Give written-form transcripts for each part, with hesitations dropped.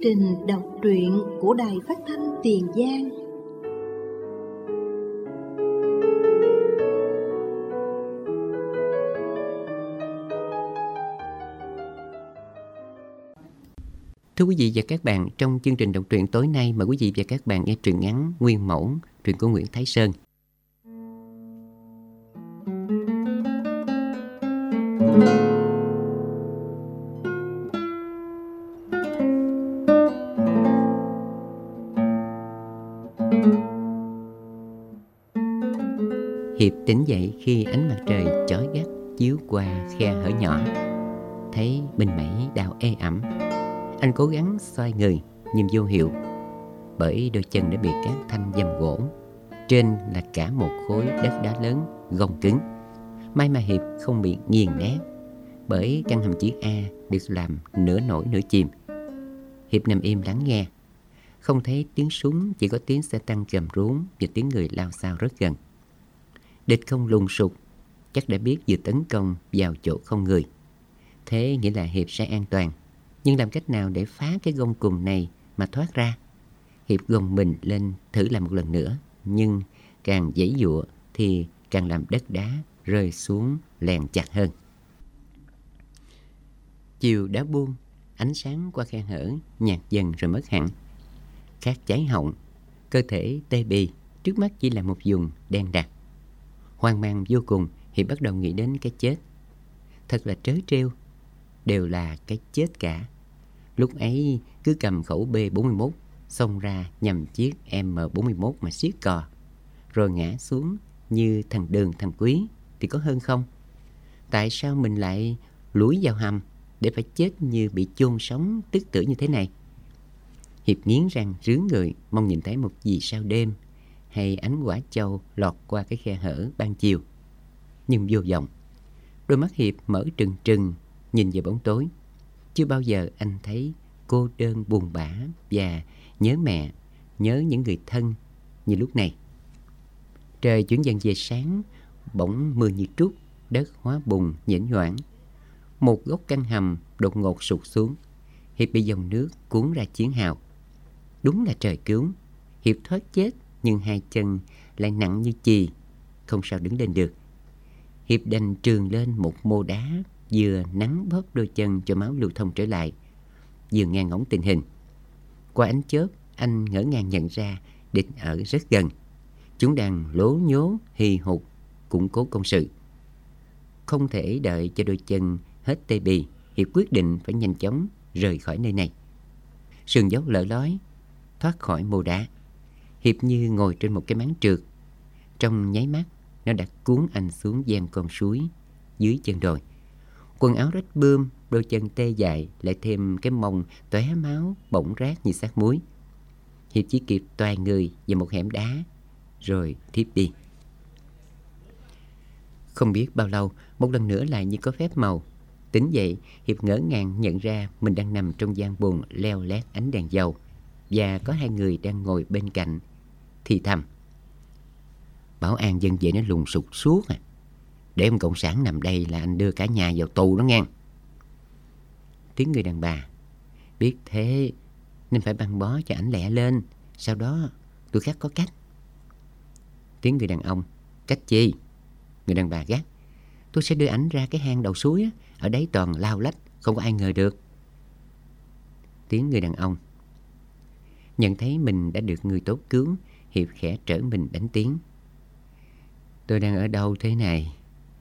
trình đọc truyện của Đài Phát thanh Tiền Giang. Thưa quý vị và các bạn, trong chương trình đọc truyện tối nay mời quý vị và các bạn nghe truyện ngắn Nguyên Mẫu, truyện của Nguyễn Thái Sơn. Hiệp tỉnh dậy khi ánh mặt trời chói gắt chiếu qua khe hở nhỏ, thấy bên mẩy đau ê ẩm. Anh cố gắng xoay người nhưng vô hiệu, bởi đôi chân đã bị cát thanh dầm gỗ. Trên là cả một khối đất đá lớn gông cứng. May mà Hiệp không bị nghiền nát, bởi căn hầm chữ A được làm nửa nổi nửa chìm. Hiệp nằm im lắng nghe. Không thấy tiếng súng, chỉ có tiếng xe tăng gầm rú và tiếng người lao xao rất gần. Địch không lùng sục, chắc đã biết vừa tấn công vào chỗ không người. Thế nghĩa là Hiệp sẽ an toàn. Nhưng làm cách nào để phá cái gông cùm này mà thoát ra? Hiệp gồng mình lên thử làm một lần nữa, nhưng càng giãy giụa thì càng làm đất đá rơi xuống lèn chặt hơn. Chiều đã buông, ánh sáng qua khe hở nhạt dần rồi mất hẳn. Khát cháy họng, cơ thể tê bì, trước mắt chỉ là một vùng đen đặc. Hoang mang vô cùng, Hiệp bắt đầu nghĩ đến cái chết. Thật là trớ trêu, đều là cái chết cả. Lúc ấy cứ cầm khẩu B41 xông ra nhằm chiếc M41 mà siết cò, rồi ngã xuống như thằng Đường thằng Quý thì có hơn không? Tại sao mình lại lủi vào hầm để phải chết như bị chôn sống tức tử như thế này? Hiệp nghiến răng rướn người, mong nhìn thấy một vì sao đêm hay ánh quả châu lọt qua cái khe hở ban chiều. Nhưng vô vọng. Đôi mắt Hiệp mở trừng trừng nhìn về bóng tối. Chưa bao giờ anh thấy cô đơn buồn bã và nhớ mẹ, nhớ những người thân như lúc này. Trời chuyển dần về sáng, bỗng mưa như trút, đất hóa bùn nhễnh nhoảng. Một góc căn hầm đột ngột sụt xuống. Hiệp bị dòng nước cuốn ra chiến hào. Đúng là trời cứu. Hiệp thoát chết, nhưng hai chân lại nặng như chì, không sao đứng lên được. Hiệp đành trườn lên một mô đá, vừa nắn bóp đôi chân cho máu lưu thông trở lại, vừa nghe ngóng tình hình. Qua ánh chớp, anh ngỡ ngàng nhận ra địch ở rất gần. Chúng đang lố nhố hì hục củng cố công sự. Không thể đợi cho đôi chân hết tê bì, Hiệp quyết định phải nhanh chóng rời khỏi nơi này. Sườn dốc lở lói, thoát khỏi mô đá. Hiệp như ngồi trên một cái máng trượt. Trong nháy mắt, nó đã cuốn anh xuống ven con suối dưới chân đồi. Quần áo rách bươm, đôi chân tê dại, lại thêm cái mông tóe máu bỗng rát như xác muối. Hiệp chỉ kịp toài người vào một hẻm đá rồi thiếp đi. Không biết bao lâu, một lần nữa lại như có phép màu. Tỉnh dậy, Hiệp ngỡ ngàng nhận ra mình đang nằm trong gian buồng leo lét ánh đèn dầu, và có hai người đang ngồi bên cạnh thì thầm: "Bảo an dân vệ nó lùng sục suốt à. Để ông cộng sản nằm đây là anh đưa cả nhà vào tù đó nghe." Tiếng người đàn bà: "Biết thế nên phải băng bó cho ảnh lẹ lên, sau đó tôi khắc có cách." Tiếng người đàn ông: "Cách chi?" Người đàn bà gắt: "Tôi sẽ đưa ảnh ra cái hang đầu suối á, ở đấy toàn lao lách, không có ai ngờ được." Tiếng người đàn ông: Nhận thấy mình đã được người tốt cứu, Hiệp khẽ trở mình đánh tiếng: "Tôi đang ở đâu thế này?"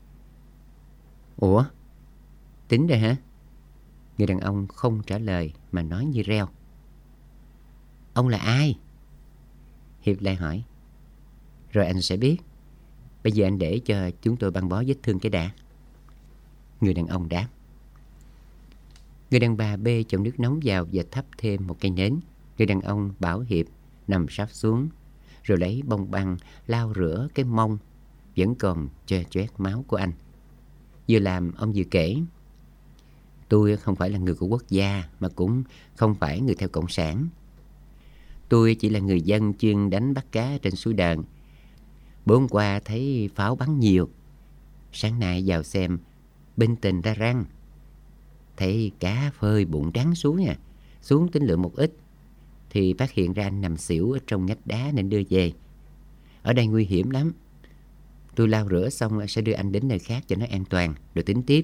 "Ủa, tính rồi hả?" Người đàn ông không trả lời mà nói như reo: "Ông là ai?" Hiệp lại hỏi: "Rồi anh sẽ biết. Bây giờ anh để cho chúng tôi băng bó vết thương cái đã." Người đàn ông đáp. Người đàn bà bê chậu nước nóng vào và thắp thêm một cây nến. Người đàn ông bảo Hiệp nằm sáp xuống, rồi lấy bông băng lau rửa cái mông vẫn còn choe choét máu của anh. Vừa làm ông vừa kể: "Tôi không phải là người của quốc gia, mà cũng không phải người theo cộng sản. Tôi chỉ là người dân chuyên đánh bắt cá trên suối Đờn. Bữa hôm qua thấy pháo bắn nhiều. Sáng nay vào xem, bên tình ra răng. Thấy cá phơi bụng trắng suối à. Xuống tính lượng một ít thì phát hiện ra anh nằm xỉu ở trong ngách đá nên đưa về. Ở đây nguy hiểm lắm. Tôi lau rửa xong sẽ đưa anh đến nơi khác cho nó an toàn rồi tính tiếp.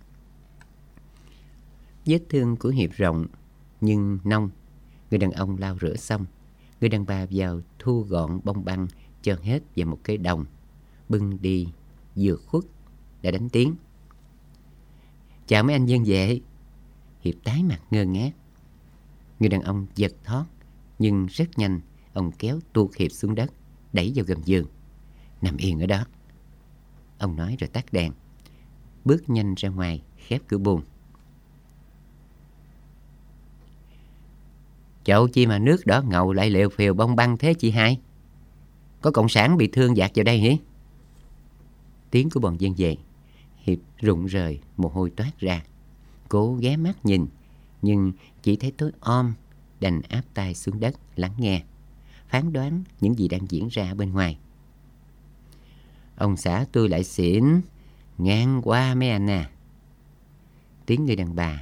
Vết thương của Hiệp rộng nhưng nông. Người đàn ông lau rửa xong, người đàn bà vào thu gọn bông băng cho hết vào một cái đồng, bưng đi vừa khuất đã đánh tiếng. Chào mấy anh dân vệ. Hiệp tái mặt ngơ ngác. Người đàn ông giật thót, nhưng rất nhanh ông kéo tuột Hiệp xuống đất, đẩy vào gầm giường. Nằm yên ở đó, ông nói rồi tắt đèn, bước nhanh ra ngoài, khép cửa buồng. Chậu chi mà nước đỏ ngầu lại lèo phèo bông băng thế chị hai? Có cộng sản bị thương dạt vào đây hả? Tiếng của bọn dân về. Hiệp rụng rời, mồ hôi toát ra. Cố ghé mắt nhìn, nhưng chỉ thấy tối om, đành áp tai xuống đất lắng nghe, phán đoán những gì đang diễn ra bên ngoài. Ông xã tôi lại xỉn, ngang qua mấy anh à. Tiếng người đàn bà.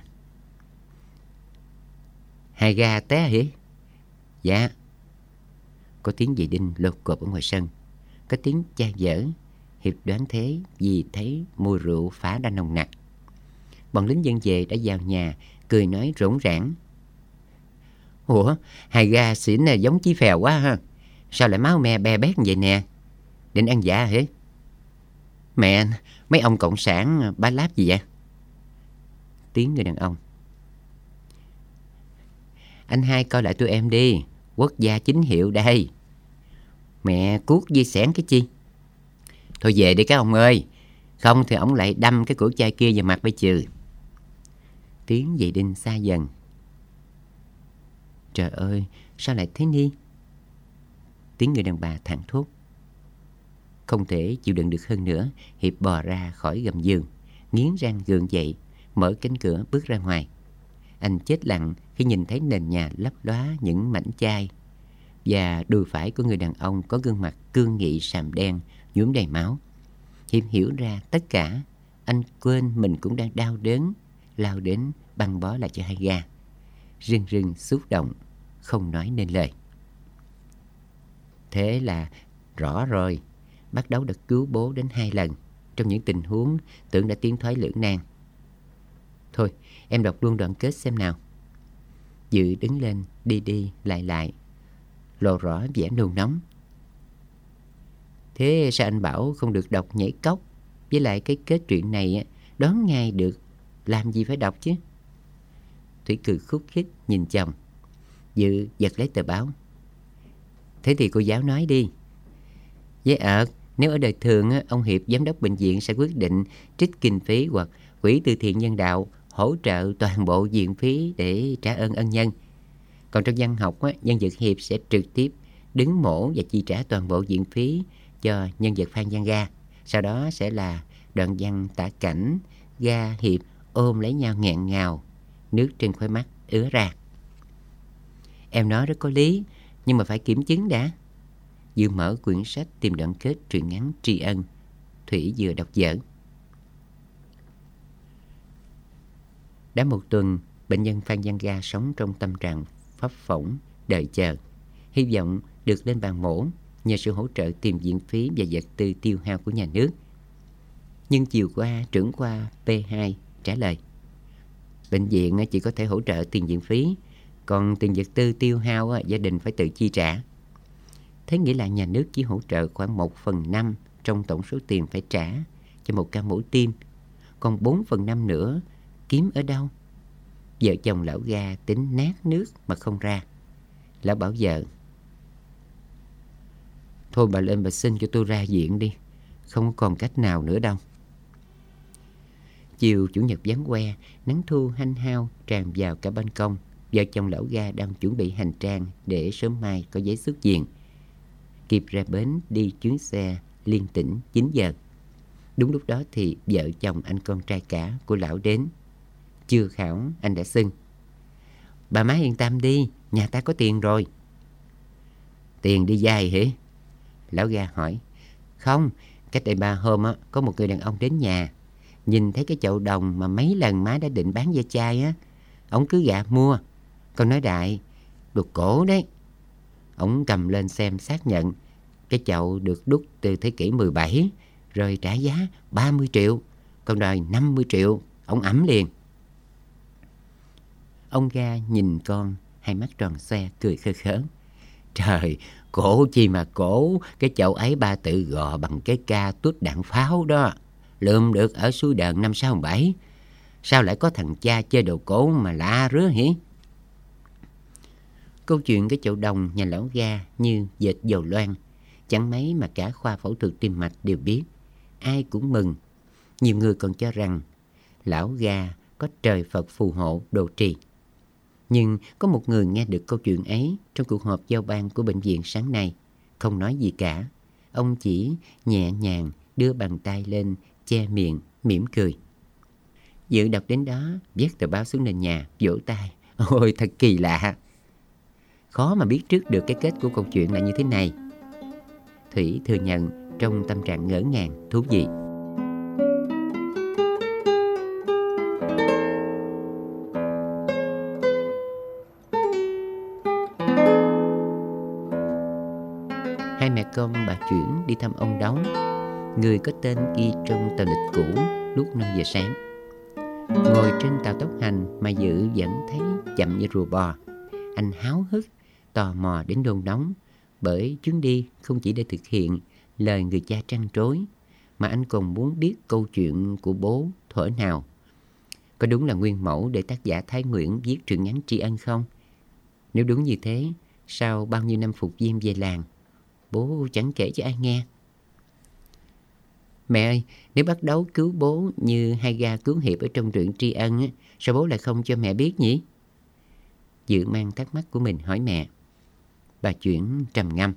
Hai ga té hả? Dạ. Có tiếng dì Đinh lột cột ở ngoài sân. Có tiếng cha dở. Hiệp đoán thế vì thấy mùi rượu phả ra nồng nặc. Bọn lính dân về đã vào nhà, cười nói rỗng rãng. Ủa, hai ga xỉn này giống chí phèo quá ha. Sao lại máu me be bét vậy nè? Định ăn dạ hả? Mẹ, mấy ông cộng sản bá láp gì vậy? Tiếng người đàn ông. Anh hai coi lại tụi em đi, quốc gia chính hiệu đây. Mẹ cuốc dây xẻn cái chi? Thôi về đi các ông ơi, không thì ổng lại đâm cái cổ chai kia vào mặt bây trừ. Tiếng dì Đinh xa dần. Trời ơi, sao lại thế ni? Tiếng người đàn bà thảng thốt. Không thể chịu đựng được hơn nữa, Hiệp bò ra khỏi gầm giường, nghiến răng gượng dậy, mở cánh cửa bước ra ngoài. Anh chết lặng khi nhìn thấy nền nhà lấp lóa những mảnh chai, và đùi phải của người đàn ông có gương mặt cương nghị sàm đen, nhuốm đầy máu. Hiệp hiểu ra tất cả. Anh quên mình cũng đang đau đớn, lao đến băng bó lại cho hai ga. Rưng rưng xúc động, không nói nên lời. Thế là rõ rồi. Bác Đấu đã cứu bố đến 2 lần trong những tình huống tưởng đã tiến thoái lưỡng nan. Thôi, em đọc luôn đoạn kết xem nào. Dự đứng lên, đi đi lại, lộ rõ vẻ nôn nóng. Thế sao anh bảo không được đọc nhảy cóc? Với lại cái kết truyện này đoán ngay được, làm gì phải đọc chứ? Thủy cười khúc khích nhìn chồng. Dự giật lấy tờ báo. Thế thì cô giáo nói đi. Với nếu ở đời thường ông Hiệp giám đốc bệnh viện sẽ quyết định trích kinh phí hoặc quỹ từ thiện nhân đạo hỗ trợ toàn bộ viện phí để trả ơn ân nhân. Còn trong văn học, nhân vật Hiệp sẽ trực tiếp đứng mổ và chi trả toàn bộ viện phí cho nhân vật Phan Văn Ga. Sau đó sẽ là đoạn văn tả cảnh Ga Hiệp ôm lấy nhau nghẹn ngào, nước trên khóe mắt ứa ra. Em nói rất có lý, nhưng mà phải kiểm chứng đã. Vừa mở quyển sách tìm đoạn kết truyện ngắn tri ân, Thủy vừa đọc dở. Đã 1 tuần, bệnh nhân Phan Văn Ga sống trong tâm trạng phấp phỏng, đợi chờ, hy vọng được lên bàn mổ nhờ sự hỗ trợ tìm viện phí và vật tư tiêu hao của nhà nước. Nhưng chiều qua, trưởng khoa P2 trả lời, bệnh viện chỉ có thể hỗ trợ tiền viện phí, còn tiền vật tư tiêu hao gia đình phải tự chi trả. Thế nghĩa là nhà nước chỉ hỗ trợ khoảng 1/5 trong tổng số tiền phải trả cho một ca mổ tim, còn 4/5 nữa kiếm ở đâu? Vợ chồng lão Ga tính nát nước mà không ra. Lão bảo vợ, thôi bà lên bà xin cho tôi ra viện đi, không còn cách nào nữa đâu. Chiều chủ nhật vắng que, nắng thu hanh hao tràn vào cả ban công. Vợ chồng lão Ga đang chuẩn bị hành trang để sớm mai có giấy xuất viện, kịp ra bến đi chuyến xe liên tỉnh 9 giờ. Đúng lúc đó thì vợ chồng anh con trai cả của lão đến. Chưa khảo anh đã xưng, bà má yên tâm đi, nhà ta có tiền rồi. Tiền đi dài hả? Lão Ga hỏi. Không, cách đây 3 hôm có một người đàn ông đến nhà, nhìn thấy cái chậu đồng mà mấy lần má đã định bán ve chai ổng cứ gạ mua. Con nói đại, đồ cổ đấy. Ông cầm lên xem xác nhận. Cái chậu được đúc từ thế kỷ 17, rồi trả giá 30 triệu. Con đòi 50 triệu. Ông ẵm liền. Ông Ga nhìn con, hai mắt tròn xoe, cười khơ khớ. Trời, cổ chi mà cổ, cái chậu ấy ba tự gò bằng cái ca tút đạn pháo đó. Lượm được ở suối Đờn năm 67. Sao lại có thằng cha chơi đồ cổ mà lạ rứa hỉ? Câu chuyện cái chậu đồng nhà lão Ga như dệt dầu loang. Chẳng mấy mà cả khoa phẫu thuật tim mạch đều biết. Ai cũng mừng. Nhiều người còn cho rằng lão Ga có trời Phật phù hộ độ trì. Nhưng có một người nghe được câu chuyện ấy trong cuộc họp giao ban của bệnh viện sáng nay. Không nói gì cả. Ông chỉ nhẹ nhàng đưa bàn tay lên che miệng, mỉm cười. Dự đọc đến đó, vét tờ báo xuống nền nhà, vỗ tay. Ôi, thật kỳ lạ. Khó mà biết trước được cái kết của câu chuyện là như thế này. Thủy thừa nhận trong tâm trạng ngỡ ngàng, thú vị. Hai mẹ con bà Chuyển đi thăm ông Đóng, người có tên ghi trong tờ lịch cũ lúc 5 giờ sáng. Ngồi trên tàu tốc hành mà Dự vẫn thấy chậm như rùa bò. Anh háo hức, tò mò đến đôn Đóng, bởi chuyến đi không chỉ để thực hiện lời người cha trăn trối, mà anh còn muốn biết câu chuyện của bố thuở nào. Có đúng là nguyên mẫu để tác giả Thái Nguyễn viết truyện ngắn tri ân không? Nếu đúng như thế, sau bao nhiêu năm phục viên về làng, bố chẳng kể cho ai nghe. Mẹ ơi, nếu bắt Đấu cứu bố như Hai Ga cứu Hiệp ở trong truyện tri ân, sao bố lại không cho mẹ biết nhỉ? Dự mang thắc mắc của mình hỏi mẹ. Bà Chuyển trầm ngâm.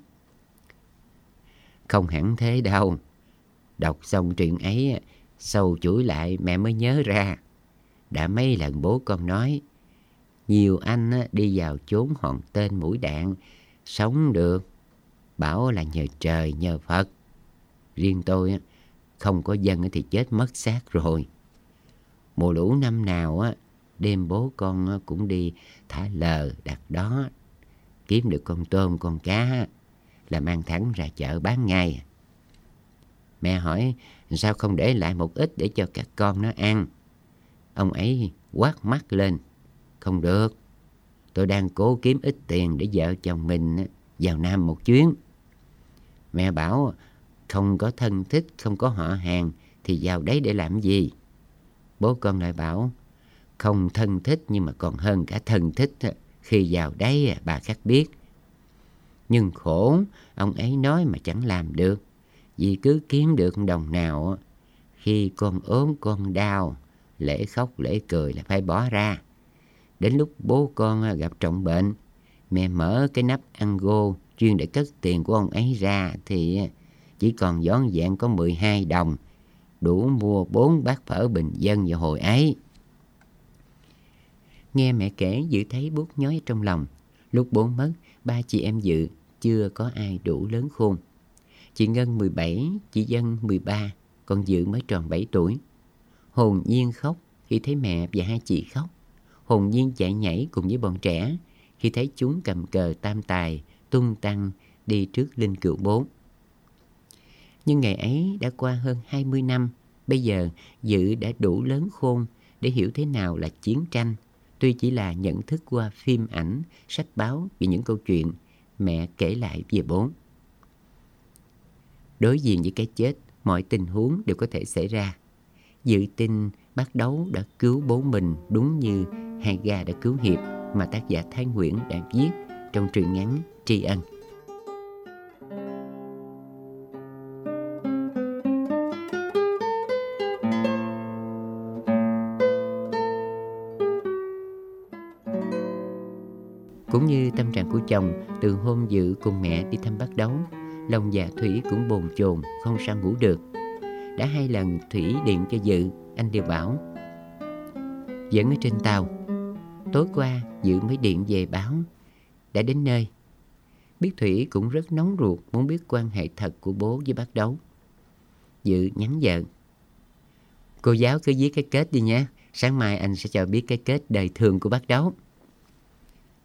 Không hẳn thế đâu. Đọc xong truyện ấy, sâu chuỗi lại mẹ mới nhớ ra. Đã mấy lần bố con nói, nhiều anh đi vào chốn hòn tên mũi đạn, sống được, bảo là nhờ trời nhờ Phật. Riêng tôi không có dân thì chết mất xác rồi. Mùa lũ năm nào đêm bố con cũng đi thả lờ đặt đó, kiếm được con tôm con cá là mang thẳng ra chợ bán ngay. Mẹ hỏi sao không để lại một ít để cho các con nó ăn. Ông ấy quát mắt lên. Không được, tôi đang cố kiếm ít tiền để vợ chồng mình vào Nam một chuyến. Mẹ bảo không có thân thích, không có họ hàng thì vào đấy để làm gì? Bố con lại bảo không thân thích nhưng mà còn hơn cả thân thích. Khi vào đấy bà khác biết. Nhưng khổ, ông ấy nói mà chẳng làm được. Vì cứ kiếm được đồng nào, khi con ốm con đau, lễ khóc lễ cười là phải bỏ ra. Đến lúc bố con gặp trọng bệnh, mẹ mở cái nắp Ango chuyên để cất tiền của ông ấy ra thì chỉ còn vỏn vẹn có 12 đồng, đủ mua 4 bát phở bình dân vào hồi ấy. Nghe mẹ kể, Dự thấy buốt nhói trong lòng. Lúc bố mất, ba chị em Dự chưa có ai đủ lớn khôn. Chị Ngân 17, chị Dân 13, còn Dự mới tròn 7 tuổi. Hồn nhiên khóc khi thấy mẹ và hai chị khóc. Hồn nhiên chạy nhảy cùng với bọn trẻ khi thấy chúng cầm cờ tam tài, tung tăng đi trước linh cữu bố. Nhưng ngày ấy đã qua hơn 20 năm. Bây giờ Dự đã đủ lớn khôn để hiểu thế nào là chiến tranh, tuy chỉ là nhận thức qua phim ảnh, sách báo và những câu chuyện mẹ kể lại về bố. Đối diện với cái chết, mọi tình huống đều có thể xảy ra. Dự tin bác Đấu đã cứu bố mình đúng như Hai Ga đã cứu Hiệp mà tác giả Thái Nguyễn đã viết trong truyện ngắn tri ân. Cũng như tâm trạng của chồng, từ hôm Dự cùng mẹ đi thăm bác Đấu, lòng dạ Thủy cũng bồn chồn, không sao ngủ được. Đã 2 lần Thủy điện cho Dự, anh đều bảo vẫn ở trên tàu. Tối qua Dự mới điện về báo đã đến nơi. Biết Thủy cũng rất nóng ruột muốn biết quan hệ thật của bố với bác Đấu. Dự nhắn vợ: cô giáo cứ viết cái kết đi nhé, sáng mai anh sẽ cho biết cái kết đời thường của bác Đấu.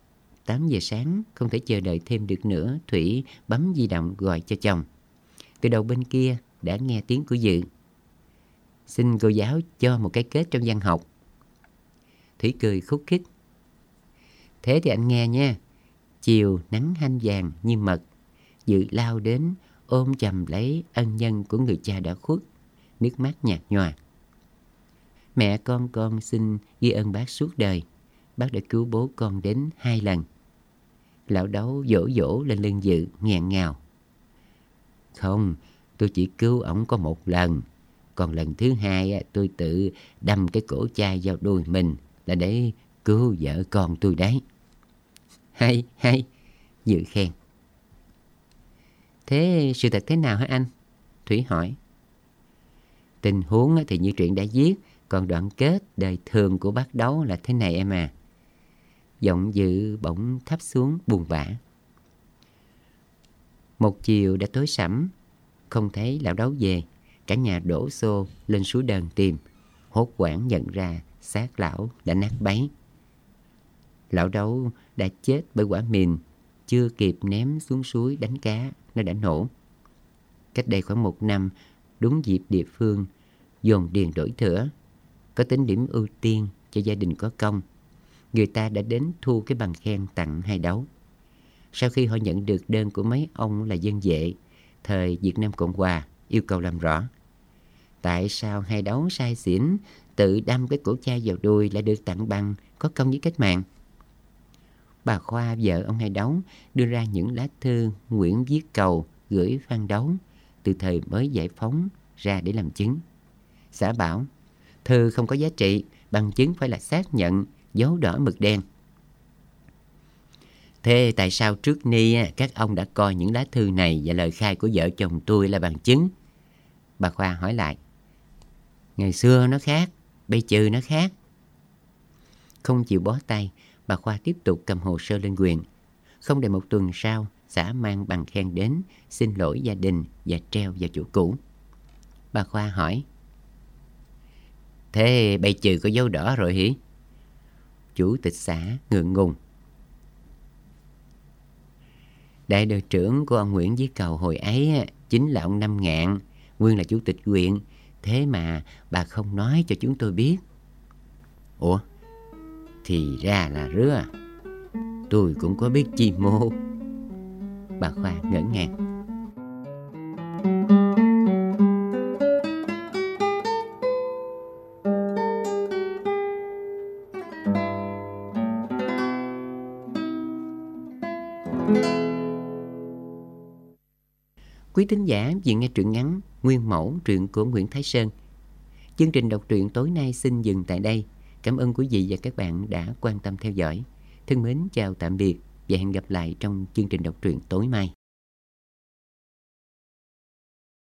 8 giờ sáng, không thể chờ đợi thêm được nữa, Thủy bấm di động gọi cho chồng. Từ đầu bên kia đã nghe tiếng của Dự. Xin cô giáo cho một cái kết trong văn học. Thủy cười khúc khích. Thế thì anh nghe nha. Chiều nắng hanh vàng như mật, Dự lao đến ôm chầm lấy ân nhân của người cha đã khuất, nước mắt nhạt nhòa. Mẹ con xin ghi ơn bác suốt đời. Bác đã cứu bố con đến 2 lần. Lão Đấu dỗ dỗ lên lưng Dự nghẹn ngào. Không, tôi chỉ cứu ổng có 1 lần. Còn lần thứ 2 tôi tự đâm cái cổ chai vào đùi mình là để cứu vợ con tôi đấy. Hay, Dự khen. Thế sự thật thế nào hả anh? Thủy hỏi. Tình huống thì như truyện đã viết, còn đoạn kết đời thường của bác Đấu là thế này em à. Giọng Dự bỗng thấp xuống buồn bã. Một chiều đã tối sẫm, không thấy lão Đấu về. Cả nhà đổ xô lên suối Đờn tìm. Hốt hoảng nhận ra xác lão đã nát bấy. Lão Đấu đã chết bởi quả mìn, chưa kịp ném xuống suối đánh cá, nó đã nổ. Cách đây khoảng 1 năm, đúng dịp địa phương dồn điền đổi thửa, có tính điểm ưu tiên cho gia đình có công, người ta đã đến thu cái bằng khen tặng hai Đấu. Sau khi họ nhận được đơn của mấy ông là dân vệ thời Việt Nam Cộng Hòa yêu cầu làm rõ tại sao hai Đấu sai xỉn tự đâm cái cổ chai vào đuôi lại được tặng bằng có công với cách mạng. Bà Khoa, vợ ông hai Đấu, đưa ra những lá thư Nguyễn viết cầu gửi Phan Đấu từ thời mới giải phóng ra để làm chứng. Xã bảo thư không có giá trị, bằng chứng phải là xác nhận dấu đỏ mực đen. Thế tại sao trước ni các ông đã coi những lá thư này và lời khai của vợ chồng tôi là bằng chứng? Bà Khoa hỏi lại. Ngày xưa nó khác, bây giờ nó khác. Không chịu bó tay, bà Khoa tiếp tục cầm hồ sơ lên huyện. Không đầy 1 tuần sau, xã mang bằng khen đến, xin lỗi gia đình và treo vào chỗ cũ. Bà Khoa hỏi. Thế bây giờ có dấu đỏ rồi hỉ? Chủ tịch xã ngượng ngùng. Đại đội trưởng của ông Nguyễn Viết Cầu hồi ấy chính là ông Năm Ngạn, nguyên là chủ tịch huyện. Thế mà bà không nói cho chúng tôi biết. Ủa? Thì ra là rứa. Tôi cũng có biết chi mô. Bà Khoa ngỡ ngàng. Quý thính giả vừa nghe truyện ngắn Nguyên mẫu, truyện của Nguyễn Thái Sơn. Chương trình đọc truyện tối nay xin dừng tại đây. Cảm ơn quý vị và các bạn đã quan tâm theo dõi. Thân mến chào tạm biệt và hẹn gặp lại trong chương trình đọc truyện tối mai.